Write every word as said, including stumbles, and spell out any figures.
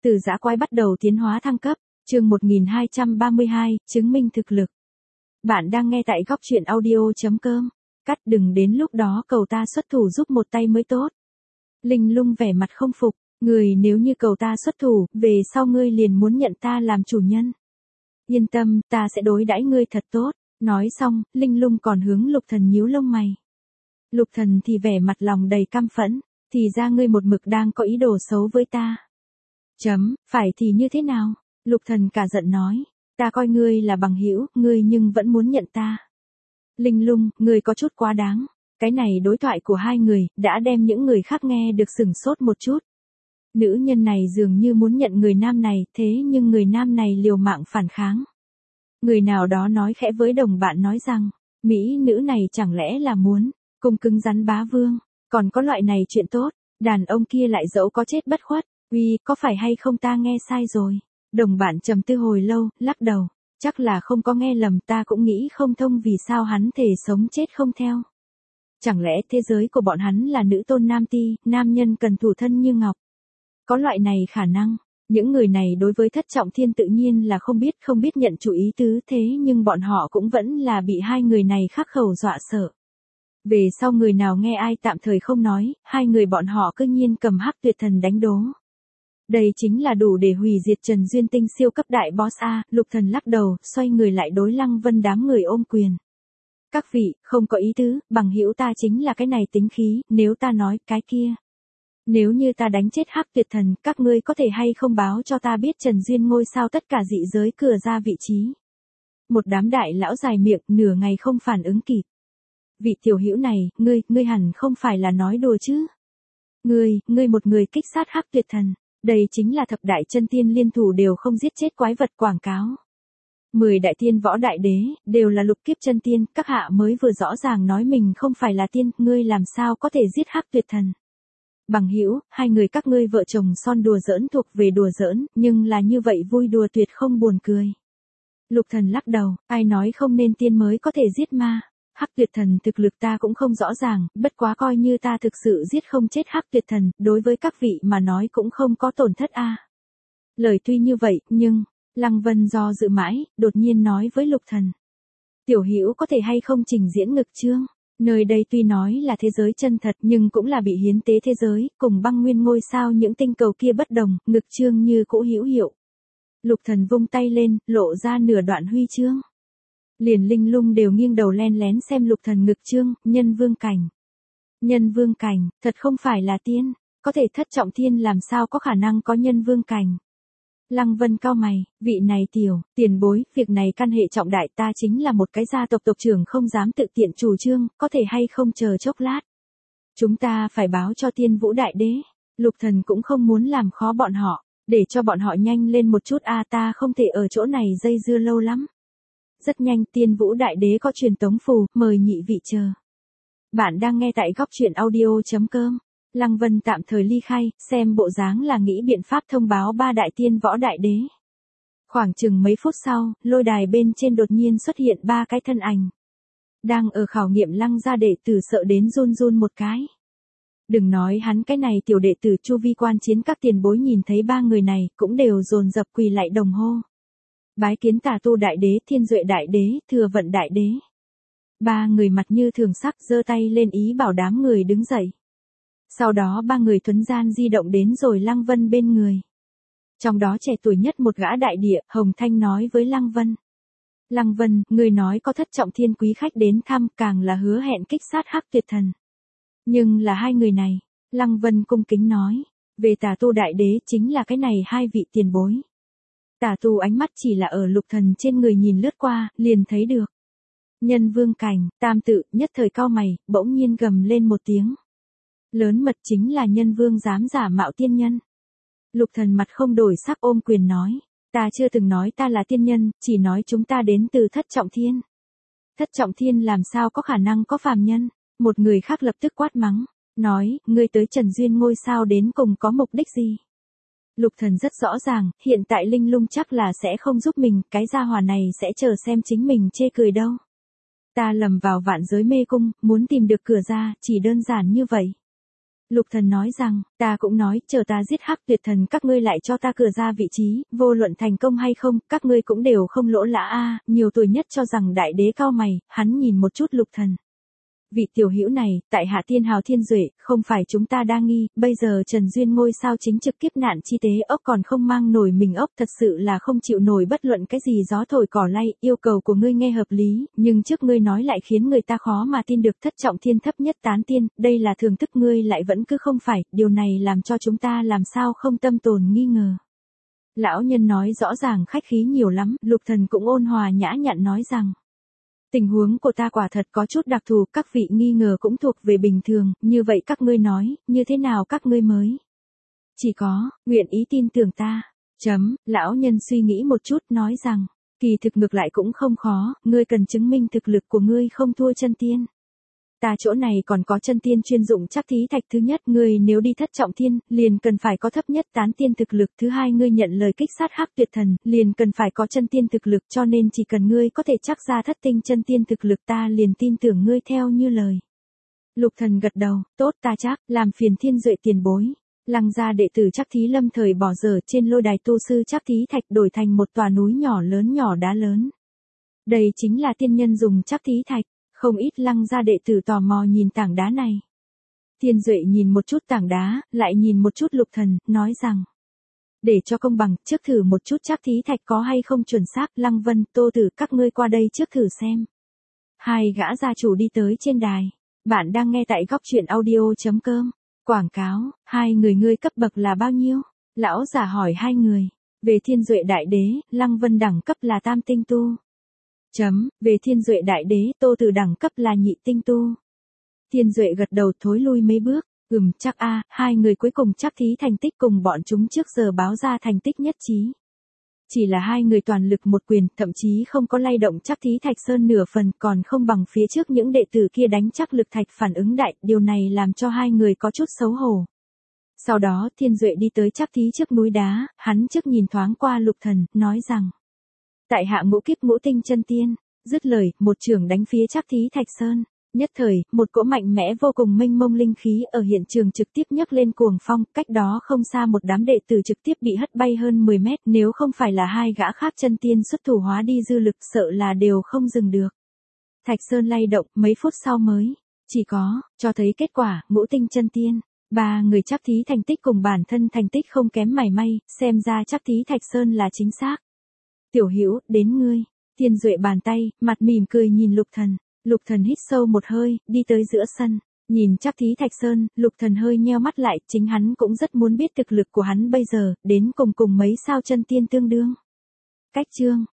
Từ dã quái bắt đầu tiến hóa thăng cấp, chương một nghìn hai trăm ba mươi hai, chứng minh thực lực. Bạn đang nghe tại góc truyện audio.com. Cắt đừng đến lúc đó cầu ta xuất thủ giúp một tay mới tốt. Linh Lung vẻ mặt không phục, người nếu như cầu ta xuất thủ, về sau ngươi liền muốn nhận ta làm chủ nhân. Yên tâm, ta sẽ đối đãi ngươi thật tốt. Nói xong, Linh Lung còn hướng Lục Thần nhíu lông mày. Lục Thần thì vẻ mặt lòng đầy căm phẫn, thì ra ngươi một mực đang có ý đồ xấu với ta. Chấm, phải thì như thế nào? Lục Thần cả giận nói, ta coi ngươi là bằng hữu, ngươi nhưng vẫn muốn nhận ta. Linh Lung, ngươi có chút quá đáng. Cái này đối thoại của hai người, đã đem những người khác nghe được sửng sốt một chút. Nữ nhân này dường như muốn nhận người nam này, thế nhưng người nam này liều mạng phản kháng. Người nào đó nói khẽ với đồng bạn nói rằng, mỹ nữ này chẳng lẽ là muốn, cùng cứng rắn bá vương, còn có loại này chuyện tốt, đàn ông kia lại dẫu có chết bất khuất, uy, có phải hay không ta nghe sai rồi. Đồng bạn trầm tư hồi lâu, lắc đầu, chắc là không có nghe lầm, ta cũng nghĩ không thông vì sao hắn thể sống chết không theo. Chẳng lẽ thế giới của bọn hắn là nữ tôn nam ti, nam nhân cần thủ thân như ngọc. Có loại này khả năng, những người này đối với Thất Trọng Thiên tự nhiên là không biết không biết nhận chủ ý tứ, thế nhưng bọn họ cũng vẫn là bị hai người này khắc khẩu dọa sợ. Về sau người nào nghe ai tạm thời không nói, hai người bọn họ cứ nhiên cầm Hắc Tuyệt Thần đánh đố. Đây chính là đủ để hủy diệt Trần Duyên Tinh siêu cấp đại boss A. Lục Thần lắc đầu, xoay người lại đối Lăng Vân đám người ôm quyền. Các vị, không có ý tứ, bằng hữu ta chính là cái này tính khí, nếu ta nói cái kia. Nếu như ta đánh chết Hắc Tuyệt Thần, các ngươi có thể hay không báo cho ta biết Trần Duyên ngôi sao tất cả dị giới cửa ra vị trí. Một đám đại lão dài miệng, nửa ngày không phản ứng kịp. Vị tiểu hữu này, ngươi, ngươi hẳn không phải là nói đùa chứ. Ngươi, ngươi một người kích sát Hắc Tuyệt Thần, đây chính là thập đại chân tiên liên thủ đều không giết chết quái vật quảng cáo. Mười đại tiên võ đại đế, đều là lục kiếp chân tiên, các hạ mới vừa rõ ràng nói mình không phải là tiên, ngươi làm sao có thể giết Hắc Tuyệt Thần. Bằng hữu, hai người các ngươi vợ chồng son đùa giỡn thuộc về đùa giỡn, nhưng là như vậy vui đùa tuyệt không buồn cười. Lục Thần lắc đầu, ai nói không nên tiên mới có thể giết ma. Hắc Tuyệt Thần thực lực ta cũng không rõ ràng, bất quá coi như ta thực sự giết không chết Hắc Tuyệt Thần, đối với các vị mà nói cũng không có tổn thất a. Lời tuy như vậy, nhưng, Lăng Vân do dự mãi, đột nhiên nói với Lục Thần. Tiểu hữu có thể hay không trình diễn ngực chương? Nơi đây tuy nói là thế giới chân thật nhưng cũng là bị hiến tế thế giới, cùng băng nguyên ngôi sao những tinh cầu kia bất đồng, ngực chương như cũ hữu hiệu. Lục Thần vung tay lên, lộ ra nửa đoạn huy chương. Liền Linh Lung đều nghiêng đầu len lén xem Lục Thần ngực chương, nhân vương cảnh. Nhân vương cảnh, thật không phải là tiên, có thể Thất Trọng Thiên làm sao có khả năng có nhân vương cảnh. Lăng Vân cao mày, vị này tiểu, tiền bối, việc này căn hệ trọng đại, ta chính là một cái gia tộc tộc trưởng không dám tự tiện chủ trương, có thể hay không chờ chốc lát. Chúng ta phải báo cho Tiên Vũ Đại Đế. Lục Thần cũng không muốn làm khó bọn họ, để cho bọn họ nhanh lên một chút a, ta không thể ở chỗ này dây dưa lâu lắm. Rất nhanh Tiên Vũ Đại Đế có truyền tống phù, mời nhị vị chờ. Bạn đang nghe tại góc truyện audio.com. Lăng Vân tạm thời ly khai, xem bộ dáng là nghĩ biện pháp thông báo ba đại tiên võ đại đế. Khoảng chừng mấy phút sau, lôi đài bên trên đột nhiên xuất hiện ba cái thân ảnh. Đang ở khảo nghiệm Lăng gia đệ tử sợ đến run run một cái. Đừng nói hắn cái này tiểu đệ tử chu vi quan chiến các tiền bối nhìn thấy ba người này cũng đều dồn dập quỳ lại đồng hô. Bái kiến Tà Tu Đại Đế, Thiên Duệ Đại Đế, Thừa Vận Đại Đế. Ba người mặt như thường sắc giơ tay lên ý bảo đám người đứng dậy. Sau đó ba người thuấn gian di động đến rồi Lăng Vân bên người. Trong đó trẻ tuổi nhất một gã đại địa, Hồng Thanh nói với Lăng Vân. Lăng Vân, người nói có Thất Trọng Thiên quý khách đến thăm, càng là hứa hẹn kích sát Hắc Tuyệt Thần. Nhưng là hai người này, Lăng Vân cung kính nói, về Tà Tu Đại Đế chính là cái này hai vị tiền bối. Tà Tu ánh mắt chỉ là ở Lục Thần trên người nhìn lướt qua, liền thấy được. Nhân vương cảnh, tam tự, nhất thời cao mày, bỗng nhiên gầm lên một tiếng. Lớn mật chính là nhân vương dám giả mạo tiên nhân. Lục Thần mặt không đổi sắc ôm quyền nói, ta chưa từng nói ta là tiên nhân, chỉ nói chúng ta đến từ Thất Trọng Thiên. Thất Trọng Thiên làm sao có khả năng có phàm nhân? Một người khác lập tức quát mắng, nói, ngươi tới Trần Duyên ngôi sao đến cùng có mục đích gì? Lục Thần rất rõ ràng, hiện tại Linh Lung chắc là sẽ không giúp mình, cái gia hỏa này sẽ chờ xem chính mình chê cười đâu. Ta lầm vào vạn giới mê cung, muốn tìm được cửa ra, chỉ đơn giản như vậy. Lục Thần nói rằng, ta cũng nói, chờ ta giết Hắc Tuyệt Thần các ngươi lại cho ta cửa ra vị trí, vô luận thành công hay không, các ngươi cũng đều không lỗ lã a. Nhiều tuổi nhất cho rằng đại đế cao mày, hắn nhìn một chút Lục Thần. Vị tiểu hữu này, tại hạ tiên hào thiên duệ, không phải chúng ta đa nghi, bây giờ Trần Duyên ngôi sao chính trực kiếp nạn chi tế ốc còn không mang nổi mình ốc, thật sự là không chịu nổi bất luận cái gì gió thổi cỏ lay, yêu cầu của ngươi nghe hợp lý, nhưng trước ngươi nói lại khiến người ta khó mà tin được thất trọng thiên thấp nhất tán tiên, đây là thường thức ngươi lại vẫn cứ không phải, điều này làm cho chúng ta làm sao không tâm tồn nghi ngờ. Lão nhân nói rõ ràng khách khí nhiều lắm, Lục Thần cũng ôn hòa nhã nhặn nói rằng. Tình huống của ta quả thật có chút đặc thù, các vị nghi ngờ cũng thuộc về bình thường, như vậy các ngươi nói, như thế nào các ngươi mới? Chỉ có, nguyện ý tin tưởng ta. Chấm, lão nhân suy nghĩ một chút nói rằng, kỳ thực ngược lại cũng không khó, ngươi cần chứng minh thực lực của ngươi không thua chân tiên. Ta chỗ này còn có chân tiên chuyên dụng chắc thí thạch, thứ nhất ngươi nếu đi thất trọng thiên, liền cần phải có thấp nhất tán tiên thực lực, thứ hai ngươi nhận lời kích sát Hắc Tuyệt Thần, liền cần phải có chân tiên thực lực, cho nên chỉ cần ngươi có thể chắc ra thất tinh chân tiên thực lực ta liền tin tưởng ngươi theo như lời. Lục Thần gật đầu, tốt ta chắc, làm phiền Thiên Duệ tiền bối. Lăng gia đệ tử chắc thí lâm thời bỏ dở trên lôi đài tu sư chắc thí thạch đổi thành một tòa núi nhỏ lớn nhỏ đá lớn. Đây chính là tiên nhân dùng chắc thí thạch. Không ít Lăng gia đệ tử tò mò nhìn tảng đá này. Thiên Duệ nhìn một chút tảng đá, lại nhìn một chút Lục Thần, nói rằng. Để cho công bằng, trước thử một chút chắc thí thạch có hay không chuẩn xác, Lăng Vân, Tô Tử các ngươi qua đây trước thử xem. Hai gã gia chủ đi tới trên đài. Bạn đang nghe tại góc truyện audio.com. Quảng cáo, hai người ngươi cấp bậc là bao nhiêu? Lão giả hỏi hai người. Về Thiên Duệ đại đế, Lăng Vân đẳng cấp là tam tinh tu. Chấm, về Thiên Duệ đại đế, Tô Tử đẳng cấp là nhị tinh tu. Thiên Duệ gật đầu thối lui mấy bước, ừm chắc a, hai người cuối cùng chắc thí thành tích cùng bọn chúng trước giờ báo ra thành tích nhất trí. Chỉ là hai người toàn lực một quyền, thậm chí không có lay động chắc thí thạch sơn nửa phần, còn không bằng phía trước những đệ tử kia đánh chắc lực thạch phản ứng đại, điều này làm cho hai người có chút xấu hổ. Sau đó Thiên Duệ đi tới chắc thí trước núi đá, hắn trước nhìn thoáng qua Lục Thần, nói rằng. Tại hạ ngũ kiếp ngũ tinh chân tiên, dứt lời, một chưởng đánh phía chắc thí thạch sơn. Nhất thời, một cỗ mạnh mẽ vô cùng mênh mông linh khí ở hiện trường trực tiếp nhấc lên cuồng phong, cách đó không xa một đám đệ tử trực tiếp bị hất bay hơn mười mét, nếu không phải là hai gã khác chân tiên xuất thủ hóa đi dư lực sợ là đều không dừng được. Thạch sơn lay động, mấy phút sau mới, chỉ có, cho thấy kết quả, ngũ tinh chân tiên. Ba người chắc thí thành tích cùng bản thân thành tích không kém mảy may, xem ra chắc thí thạch sơn là chính xác. Tiểu Hữu, đến ngươi. Thiên Duệ bàn tay, mặt mỉm cười nhìn Lục Thần. Lục Thần hít sâu một hơi, đi tới giữa sân, nhìn chắc thí thạch sơn, Lục Thần hơi nheo mắt lại, chính hắn cũng rất muốn biết thực lực của hắn bây giờ, đến cùng cùng mấy sao chân tiên tương đương. Cách chương